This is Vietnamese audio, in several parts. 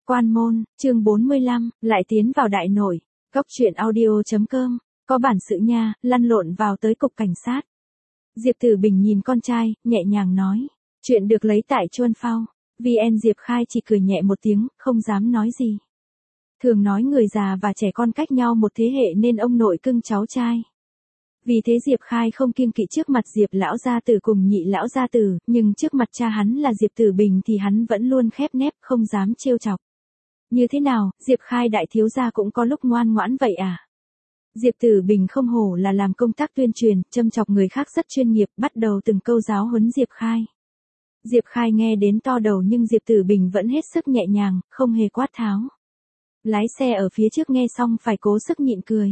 Quan môn, chương 45, lại tiến vào đại nội. Góc truyện audio.com, có bản sự nha, lăn lộn vào tới cục cảnh sát. Diệp Tử Bình nhìn con trai, nhẹ nhàng nói. Chuyện được lấy tại Chuân Phao. VN Diệp Khai chỉ cười nhẹ một tiếng, không dám nói gì. Thường nói người già và trẻ con cách nhau một thế hệ nên ông nội cưng cháu trai. Vì thế Diệp Khai không kiêng kỵ trước mặt Diệp lão gia tử cùng nhị lão gia tử, nhưng trước mặt cha hắn là Diệp Tử Bình thì hắn vẫn luôn khép nép không dám trêu chọc. Như thế nào, Diệp Khai đại thiếu gia cũng có lúc ngoan ngoãn vậy à? Diệp Tử Bình không hổ là làm công tác tuyên truyền, châm chọc người khác rất chuyên nghiệp, bắt đầu từng câu giáo huấn Diệp Khai. Diệp Khai nghe đến to đầu nhưng Diệp Tử Bình vẫn hết sức nhẹ nhàng, không hề quát tháo. Lái xe ở phía trước nghe xong phải cố sức nhịn cười.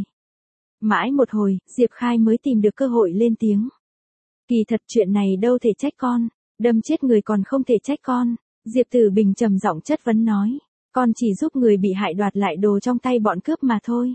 Mãi một hồi, Diệp Khai mới tìm được cơ hội lên tiếng. Kỳ thật chuyện này đâu thể trách con, đâm chết người còn không thể trách con. Diệp Tử Bình trầm giọng chất vấn nói, con chỉ giúp người bị hại đoạt lại đồ trong tay bọn cướp mà thôi.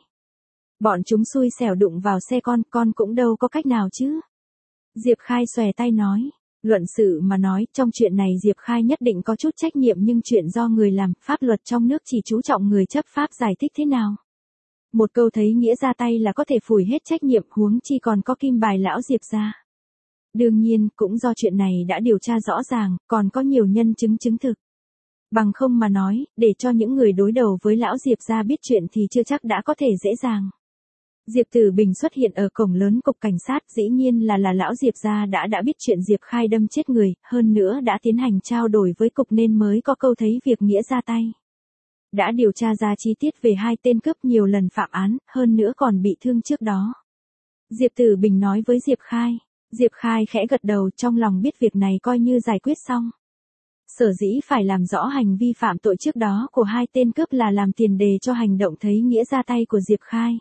Bọn chúng xui xẻo đụng vào xe con cũng đâu có cách nào chứ. Diệp Khai xòe tay nói, luận sự mà nói, trong chuyện này Diệp Khai nhất định có chút trách nhiệm nhưng chuyện do người làm, pháp luật trong nước chỉ chú trọng người chấp pháp giải thích thế nào. Một câu thấy nghĩa ra tay là có thể phủi hết trách nhiệm, huống chi còn có kim bài lão Diệp gia. Đương nhiên, cũng do chuyện này đã điều tra rõ ràng, còn có nhiều nhân chứng chứng thực. Bằng không mà nói, để cho những người đối đầu với lão Diệp gia biết chuyện thì chưa chắc đã có thể dễ dàng. Diệp Tử Bình xuất hiện ở cổng lớn cục cảnh sát, dĩ nhiên là lão Diệp gia đã biết chuyện Diệp Khai đâm chết người, hơn nữa đã tiến hành trao đổi với cục nên mới có câu thấy việc nghĩa ra tay. Đã điều tra ra chi tiết về hai tên cướp nhiều lần phạm án, hơn nữa còn bị thương trước đó. Diệp Tử Bình nói với Diệp Khai. Diệp Khai khẽ gật đầu, trong lòng biết việc này coi như giải quyết xong. Sở dĩ phải làm rõ hành vi phạm tội trước đó của hai tên cướp là làm tiền đề cho hành động thấy nghĩa ra tay của Diệp Khai.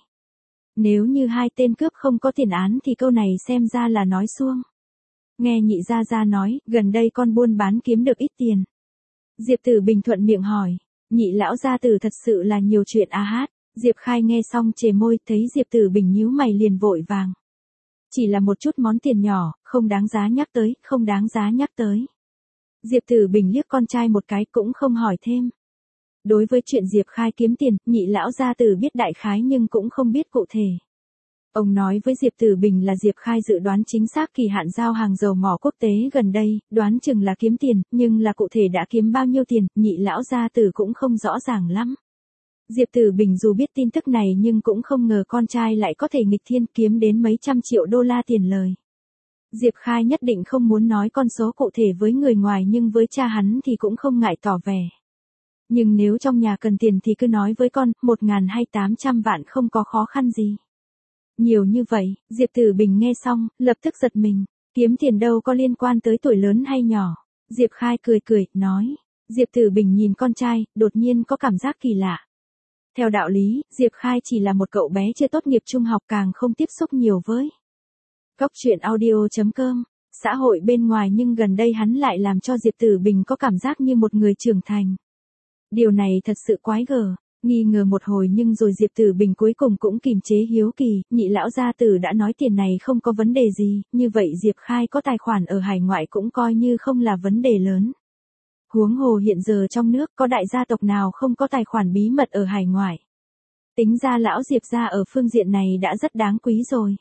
Nếu như hai tên cướp không có tiền án thì câu này xem ra là nói suông. Nghe nhị gia gia nói, gần đây con buôn bán kiếm được ít tiền. Diệp Tử Bình thuận miệng hỏi. Nhị lão gia tử thật sự là nhiều chuyện a hát. Diệp Khai nghe xong chề môi, thấy Diệp Tử Bình nhíu mày liền vội vàng. Chỉ là một chút món tiền nhỏ, không đáng giá nhắc tới, không đáng giá nhắc tới. Diệp Tử Bình liếc con trai một cái cũng không hỏi thêm. Đối với chuyện Diệp Khai kiếm tiền, nhị lão gia tử biết đại khái nhưng cũng không biết cụ thể. Ông nói với Diệp Tử Bình là Diệp Khai dự đoán chính xác kỳ hạn giao hàng dầu mỏ quốc tế gần đây, đoán chừng là kiếm tiền, nhưng là cụ thể đã kiếm bao nhiêu tiền, nhị lão gia tử cũng không rõ ràng lắm. Diệp Tử Bình dù biết tin tức này nhưng cũng không ngờ con trai lại có thể nghịch thiên kiếm đến mấy trăm triệu đô la tiền lời. Diệp Khai nhất định không muốn nói con số cụ thể với người ngoài nhưng với cha hắn thì cũng không ngại tỏ vẻ. Nhưng nếu trong nhà cần tiền thì cứ nói với con, 1.000 hay 800 vạn không có khó khăn gì. Nhiều như vậy, Diệp Tử Bình nghe xong, lập tức giật mình, kiếm tiền đâu có liên quan tới tuổi lớn hay nhỏ. Diệp Khai cười, nói. Diệp Tử Bình nhìn con trai, đột nhiên có cảm giác kỳ lạ. Theo đạo lý, Diệp Khai chỉ là một cậu bé chưa tốt nghiệp trung học càng không tiếp xúc nhiều với Góc truyện audio.com, xã hội bên ngoài nhưng gần đây hắn lại làm cho Diệp Tử Bình có cảm giác như một người trưởng thành. Điều này thật sự quái gở. Nghi ngờ một hồi nhưng rồi Diệp Tử Bình cuối cùng cũng kìm chế hiếu kỳ, nhị lão gia tử đã nói tiền này không có vấn đề gì, như vậy Diệp Khai có tài khoản ở hải ngoại cũng coi như không là vấn đề lớn. Huống hồ hiện giờ trong nước có đại gia tộc nào không có tài khoản bí mật ở hải ngoại. Tính ra lão Diệp gia ở phương diện này đã rất đáng quý rồi.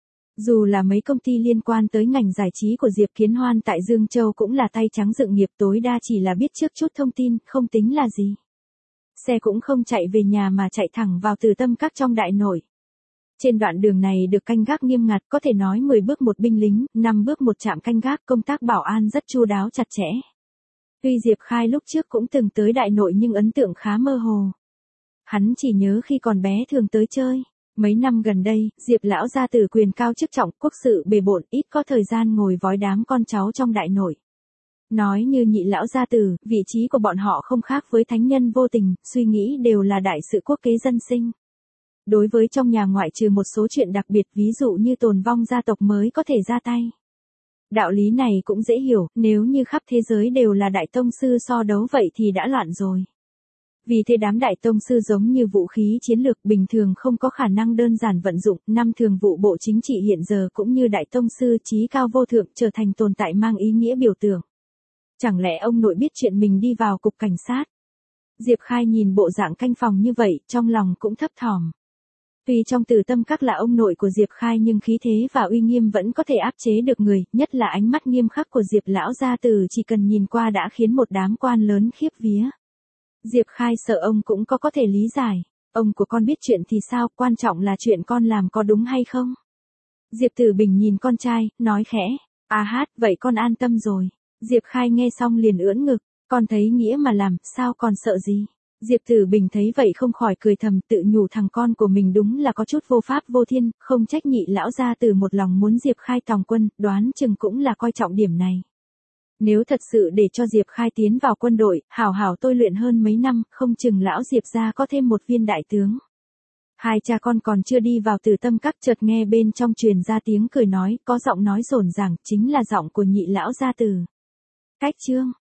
Dù là mấy công ty liên quan tới ngành giải trí của Diệp Kiến Hoan tại Dương Châu cũng là tay trắng dựng nghiệp, tối đa chỉ là biết trước chút thông tin, không tính là gì. Xe cũng không chạy về nhà mà chạy thẳng vào Từ Tâm Các trong đại nội. Trên đoạn đường này được canh gác nghiêm ngặt, có thể nói 10 bước một binh lính, 5 bước một trạm canh gác, công tác bảo an rất chu đáo chặt chẽ. Tuy Diệp Khai lúc trước cũng từng tới đại nội nhưng ấn tượng khá mơ hồ. Hắn chỉ nhớ khi còn bé thường tới chơi. Mấy năm gần đây, Diệp lão gia tử quyền cao chức trọng, quốc sự bề bộn, ít có thời gian ngồi vói đám con cháu trong đại nội. Nói như nhị lão gia tử, vị trí của bọn họ không khác với thánh nhân vô tình, suy nghĩ đều là đại sự quốc kế dân sinh. Đối với trong nhà ngoại trừ một số chuyện đặc biệt ví dụ như tồn vong gia tộc mới có thể ra tay. Đạo lý này cũng dễ hiểu, nếu như khắp thế giới đều là đại tông sư so đấu vậy thì đã loạn rồi. Vì thế đám đại tông sư giống như vũ khí chiến lược bình thường không có khả năng đơn giản vận dụng, năm thường vụ bộ chính trị hiện giờ cũng như đại tông sư trí cao vô thượng trở thành tồn tại mang ý nghĩa biểu tượng. Chẳng lẽ ông nội biết chuyện mình đi vào cục cảnh sát? Diệp Khai nhìn bộ dạng canh phòng như vậy, trong lòng cũng thấp thỏm. Tuy trong Từ Tâm Các là ông nội của Diệp Khai nhưng khí thế và uy nghiêm vẫn có thể áp chế được người, nhất là ánh mắt nghiêm khắc của Diệp lão gia tử chỉ cần nhìn qua đã khiến một đám quan lớn khiếp vía. Diệp Khai sợ ông cũng có thể lý giải, ông của con biết chuyện thì sao, quan trọng là chuyện con làm có đúng hay không. Diệp Tử Bình nhìn con trai, nói khẽ, vậy con an tâm rồi. Diệp Khai nghe xong liền ưỡn ngực, con thấy nghĩa mà làm, sao còn sợ gì. Diệp Tử Bình thấy vậy không khỏi cười thầm, tự nhủ thằng con của mình đúng là có chút vô pháp vô thiên, không trách Nhị lão gia tử một lòng muốn Diệp Khai tòng quân, đoán chừng cũng là coi trọng điểm này. Nếu thật sự để cho Diệp Khai tiến vào quân đội, hảo hảo tôi luyện hơn mấy năm, không chừng lão Diệp gia có thêm một viên đại tướng. Hai cha con còn chưa đi vào Từ Tâm Các chợt nghe bên trong truyền ra tiếng cười nói, có giọng nói rồn ràng, chính là giọng của Nhị lão gia tử. Cách chương